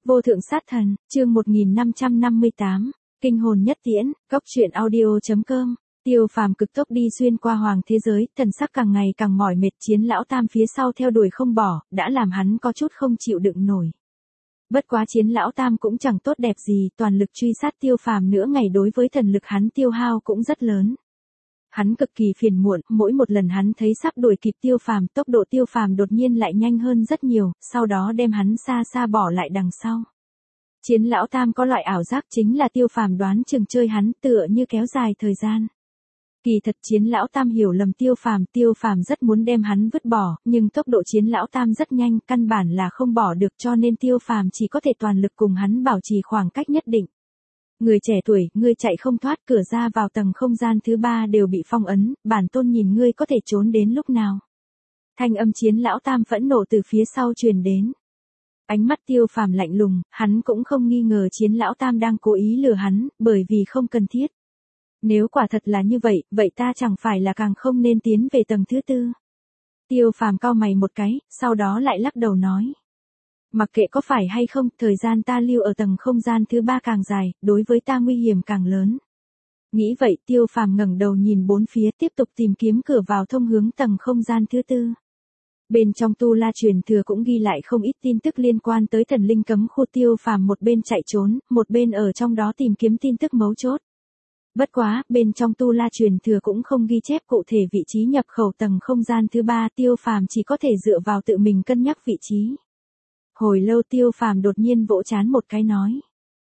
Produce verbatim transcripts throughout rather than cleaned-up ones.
Vô thượng sát thần, chương một nghìn năm trăm năm mươi tám, kinh hồn nhất tiễn, góc truyện audio.com. Tiêu Phàm cực tốc đi xuyên qua hoàng thế giới, thần sắc càng ngày càng mỏi mệt, Chiến Lão Tam phía sau theo đuổi không bỏ, đã làm hắn có chút không chịu đựng nổi. Bất quá Chiến Lão Tam cũng chẳng tốt đẹp gì, toàn lực truy sát Tiêu Phàm nữa ngày đối với thần lực hắn tiêu hao cũng rất lớn. Hắn cực kỳ phiền muộn, mỗi một lần hắn thấy sắp đuổi kịp Tiêu Phàm, tốc độ Tiêu Phàm đột nhiên lại nhanh hơn rất nhiều, sau đó đem hắn xa xa bỏ lại đằng sau. Chiến Lão Tam có loại ảo giác chính là Tiêu Phàm đoán chừng chơi hắn, tựa như kéo dài thời gian. Kỳ thật Chiến Lão Tam hiểu lầm Tiêu Phàm, Tiêu Phàm rất muốn đem hắn vứt bỏ, nhưng tốc độ Chiến Lão Tam rất nhanh, căn bản là không bỏ được, cho nên Tiêu Phàm chỉ có thể toàn lực cùng hắn bảo trì khoảng cách nhất định. Người trẻ tuổi, ngươi chạy không thoát, cửa ra vào tầng không gian thứ ba đều bị phong ấn, bản tôn nhìn ngươi có thể trốn đến lúc nào. Thanh âm Chiến Lão Tam phẫn nộ từ phía sau truyền đến. Ánh mắt Tiêu Phàm lạnh lùng, hắn cũng không nghi ngờ Chiến Lão Tam đang cố ý lừa hắn, bởi vì không cần thiết. Nếu quả thật là như vậy, vậy ta chẳng phải là càng không nên tiến về tầng thứ tư. Tiêu Phàm cau mày một cái, sau đó lại lắc đầu nói. Mặc kệ có phải hay không, thời gian ta lưu ở tầng không gian thứ ba càng dài, đối với ta nguy hiểm càng lớn. Nghĩ vậy, Tiêu Phàm ngẩng đầu nhìn bốn phía, tiếp tục tìm kiếm cửa vào thông hướng tầng không gian thứ tư. Bên trong Tu La truyền thừa cũng ghi lại không ít tin tức liên quan tới thần linh cấm khu. Tiêu Phàm một bên chạy trốn, một bên ở trong đó tìm kiếm tin tức mấu chốt. Bất quá, bên trong Tu La truyền thừa cũng không ghi chép cụ thể vị trí nhập khẩu tầng không gian thứ ba, Tiêu Phàm chỉ có thể dựa vào tự mình cân nhắc vị trí. Hồi lâu Tiêu Phàm đột nhiên vỗ trán một cái nói.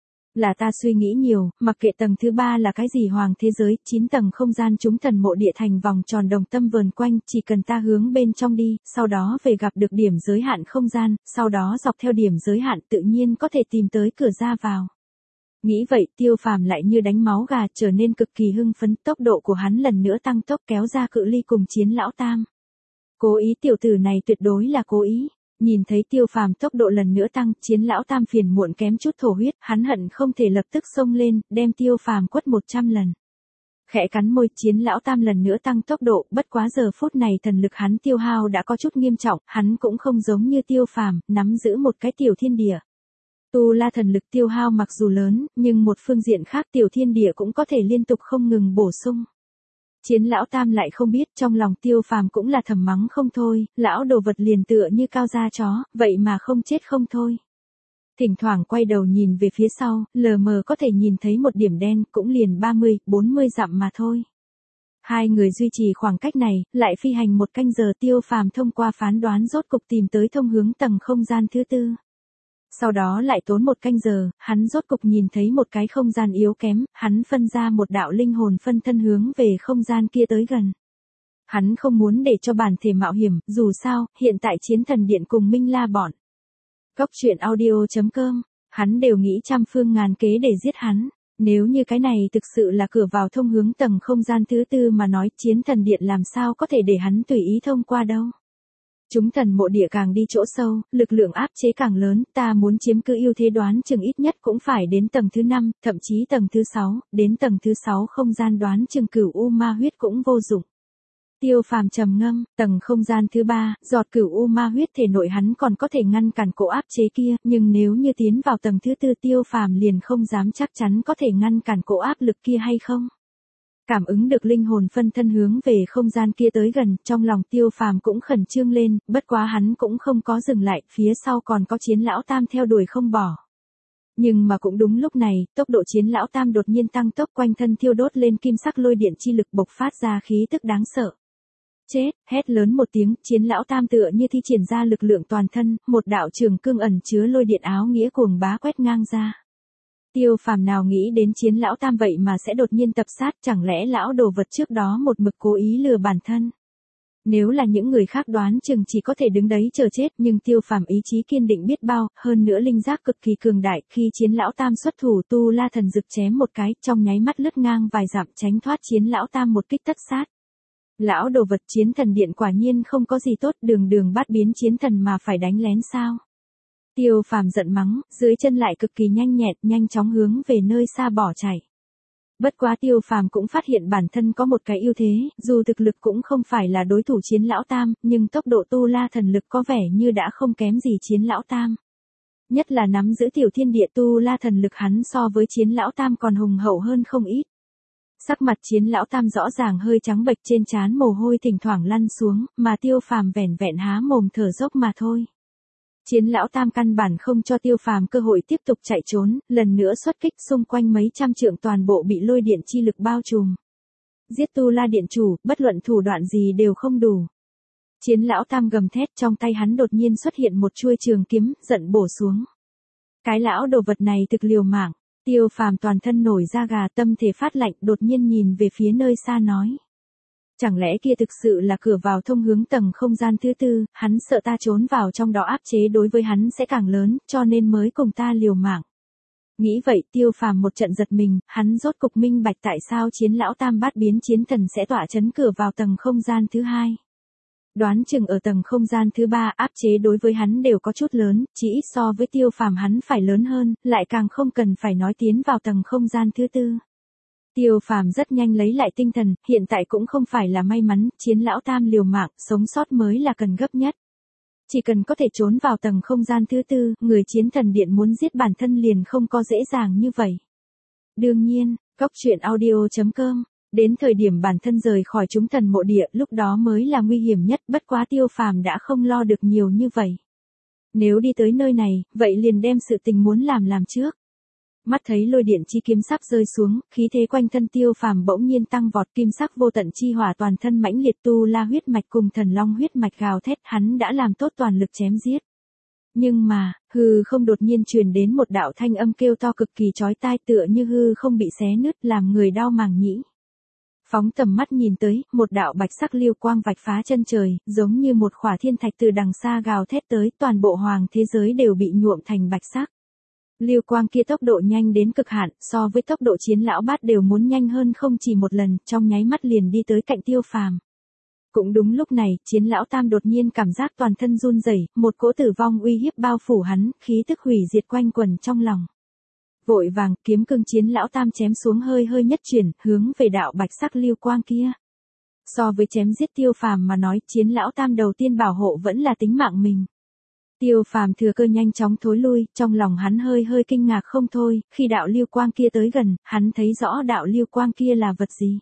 Là ta suy nghĩ nhiều, mặc kệ tầng thứ ba là cái gì hoàng thế giới, chín tầng không gian chúng thần mộ địa thành vòng tròn đồng tâm vờn quanh, chỉ cần ta hướng bên trong đi, sau đó về gặp được điểm giới hạn không gian, sau đó dọc theo điểm giới hạn tự nhiên có thể tìm tới cửa ra vào. Nghĩ vậy, Tiêu Phàm lại như đánh máu gà, trở nên cực kỳ hưng phấn, tốc độ của hắn lần nữa tăng tốc kéo ra cự ly cùng Chiến Lão Tam. Cố ý, tiểu tử này tuyệt đối là cố ý. Nhìn thấy Tiêu Phàm tốc độ lần nữa tăng, Chiến Lão Tam phiền muộn kém chút thổ huyết, hắn hận không thể lập tức xông lên, đem Tiêu Phàm quất một trăm lần. Khẽ cắn môi, Chiến Lão Tam lần nữa tăng tốc độ, bất quá giờ phút này thần lực hắn tiêu hao đã có chút nghiêm trọng, hắn cũng không giống như Tiêu Phàm, nắm giữ một cái tiểu thiên địa. Tu La thần lực tiêu hao mặc dù lớn, nhưng một phương diện khác tiểu thiên địa cũng có thể liên tục không ngừng bổ sung. Chiến Lão Tam lại không biết, trong lòng Tiêu Phàm cũng là thầm mắng không thôi, lão đồ vật liền tựa như cao da chó, vậy mà không chết không thôi. Thỉnh thoảng quay đầu nhìn về phía sau, lờ mờ có thể nhìn thấy một điểm đen, cũng liền ba mươi, bốn mươi dặm mà thôi. Hai người duy trì khoảng cách này, lại phi hành một canh giờ. Tiêu Phàm thông qua phán đoán rốt cục tìm tới thông hướng tầng không gian thứ tư. Sau đó lại tốn một canh giờ, hắn rốt cục nhìn thấy một cái không gian yếu kém, hắn phân ra một đạo linh hồn phân thân hướng về không gian kia tới gần. Hắn không muốn để cho bản thể mạo hiểm, dù sao, hiện tại Chiến Thần Điện cùng Minh La bọn. Góc truyện audio.com, hắn đều nghĩ trăm phương ngàn kế để giết hắn. Nếu như cái này thực sự là cửa vào thông hướng tầng không gian thứ tư mà nói, Chiến Thần Điện làm sao có thể để hắn tùy ý thông qua đâu. Chúng thần mộ địa càng đi chỗ sâu, lực lượng áp chế càng lớn, ta muốn chiếm cứ ưu thế đoán chừng ít nhất cũng phải đến tầng thứ năm, thậm chí tầng thứ sáu, đến tầng thứ sáu không gian đoán chừng cửu u ma huyết cũng vô dụng. Tiêu Phàm trầm ngâm, tầng không gian thứ ba, giọt cửu u ma huyết thể nội hắn còn có thể ngăn cản cỗ áp chế kia, nhưng nếu như tiến vào tầng thứ tư, Tiêu Phàm liền không dám chắc chắn có thể ngăn cản cỗ áp lực kia hay không. Cảm ứng được linh hồn phân thân hướng về không gian kia tới gần, trong lòng Tiêu Phàm cũng khẩn trương lên, bất quá hắn cũng không có dừng lại, phía sau còn có Chiến Lão Tam theo đuổi không bỏ. Nhưng mà cũng đúng lúc này, tốc độ Chiến Lão Tam đột nhiên tăng tốc, quanh thân thiêu đốt lên kim sắc lôi điện chi lực, bộc phát ra khí tức đáng sợ. Chết, hét lớn một tiếng, Chiến Lão Tam tựa như thi triển ra lực lượng toàn thân, một đạo trường cương ẩn chứa lôi điện áo nghĩa cuồng bá quét ngang ra. Tiêu Phàm nào nghĩ đến Chiến Lão Tam vậy mà sẽ đột nhiên tập sát, chẳng lẽ lão đồ vật trước đó một mực cố ý lừa bản thân. Nếu là những người khác đoán chừng chỉ có thể đứng đấy chờ chết, nhưng Tiêu Phàm ý chí kiên định biết bao, hơn nữa linh giác cực kỳ cường đại, khi Chiến Lão Tam xuất thủ, Tu La thần dực chém một cái, trong nháy mắt lướt ngang vài dặm tránh thoát Chiến Lão Tam một kích tất sát. Lão đồ vật, Chiến Thần Điện quả nhiên không có gì tốt, đường đường bắt biến chiến thần mà phải đánh lén sao. Tiêu Phàm giận mắng, dưới chân lại cực kỳ nhanh nhẹn, nhanh chóng hướng về nơi xa bỏ chạy. Bất quá Tiêu Phàm cũng phát hiện bản thân có một cái ưu thế, dù thực lực cũng không phải là đối thủ Chiến Lão Tam, nhưng tốc độ Tu La thần lực có vẻ như đã không kém gì Chiến Lão Tam. Nhất là nắm giữ tiểu thiên địa tu la thần lực hắn so với Chiến Lão Tam còn hùng hậu hơn không ít. Sắc mặt Chiến Lão Tam rõ ràng hơi trắng bệch, trên trán mồ hôi thỉnh thoảng lăn xuống, mà Tiêu Phàm vẻn vẹn há mồm thở dốc mà thôi. Chiến Lão Tam căn bản không cho Tiêu Phàm cơ hội tiếp tục chạy trốn, lần nữa xuất kích, xung quanh mấy trăm trượng toàn bộ bị lôi điện chi lực bao trùm. Giết Tu La điện chủ, bất luận thủ đoạn gì đều không đủ. Chiến Lão Tam gầm thét, trong tay hắn đột nhiên xuất hiện một chuôi trường kiếm, giận bổ xuống. Cái lão đồ vật này thực liều mạng. Tiêu Phàm toàn thân nổi da gà, tâm thể phát lạnh, đột nhiên nhìn về phía nơi xa nói. Chẳng lẽ kia thực sự là cửa vào thông hướng tầng không gian thứ tư, hắn sợ ta trốn vào trong đó áp chế đối với hắn sẽ càng lớn, cho nên mới cùng ta liều mạng. Nghĩ vậy Tiêu Phàm một trận giật mình, hắn rốt cục minh bạch tại sao Chiến Lão Tam bát biến chiến thần sẽ tỏa chấn cửa vào tầng không gian thứ hai. Đoán chừng ở tầng không gian thứ ba áp chế đối với hắn đều có chút lớn, chỉ ít so với Tiêu Phàm hắn phải lớn hơn, lại càng không cần phải nói tiến vào tầng không gian thứ tư. Tiêu Phàm rất nhanh lấy lại tinh thần, hiện tại cũng không phải là may mắn, Chiến Lão Tam liều mạng, sống sót mới là cần gấp nhất. Chỉ cần có thể trốn vào tầng không gian thứ tư, người Chiến Thần Điện muốn giết bản thân liền không có dễ dàng như vậy. Đương nhiên, góc truyện audio chấm com, đến thời điểm bản thân rời khỏi chúng thần mộ địa, lúc đó mới là nguy hiểm nhất, bất quá Tiêu Phàm đã không lo được nhiều như vậy. Nếu đi tới nơi này, vậy liền đem sự tình muốn làm làm trước. Mắt thấy lôi điện chi kiếm sắp rơi xuống, khí thế quanh thân Tiêu Phàm bỗng nhiên tăng vọt, kim sắc vô tận chi hỏa toàn thân mãnh liệt, tu la huyết mạch cùng thần long huyết mạch gào thét, hắn đã làm tốt toàn lực chém giết. Nhưng mà, hư không đột nhiên truyền đến một đạo thanh âm kêu to cực kỳ chói tai, tựa như hư không bị xé nứt, làm người đau màng nhĩ. Phóng tầm mắt nhìn tới, một đạo bạch sắc liêu quang vạch phá chân trời, giống như một khỏa thiên thạch từ đằng xa gào thét tới, toàn bộ hoàng thế giới đều bị nhuộm thành bạch sắc. Liêu quang kia tốc độ nhanh đến cực hạn, so với tốc độ Chiến Lão Bát đều muốn nhanh hơn không chỉ một lần, trong nháy mắt liền đi tới cạnh Tiêu Phàm. Cũng đúng lúc này, Chiến Lão Tam đột nhiên cảm giác toàn thân run rẩy, một cỗ tử vong uy hiếp bao phủ hắn, khí tức hủy diệt quanh quẩn trong lòng. Vội vàng, kiếm cương Chiến Lão Tam chém xuống hơi hơi nhất chuyển, hướng về đạo bạch sắc liêu quang kia. So với chém giết Tiêu Phàm mà nói, Chiến Lão Tam đầu tiên bảo hộ vẫn là tính mạng mình. Tiêu Phàm thừa cơ nhanh chóng thối lui, trong lòng hắn hơi hơi kinh ngạc không thôi, khi đạo liêu quang kia tới gần, hắn thấy rõ đạo liêu quang kia là vật gì.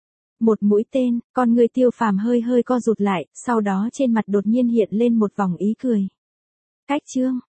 Một mũi tên, con người Tiêu Phàm hơi hơi co rụt lại, sau đó trên mặt đột nhiên hiện lên một vòng ý cười. Cách chương,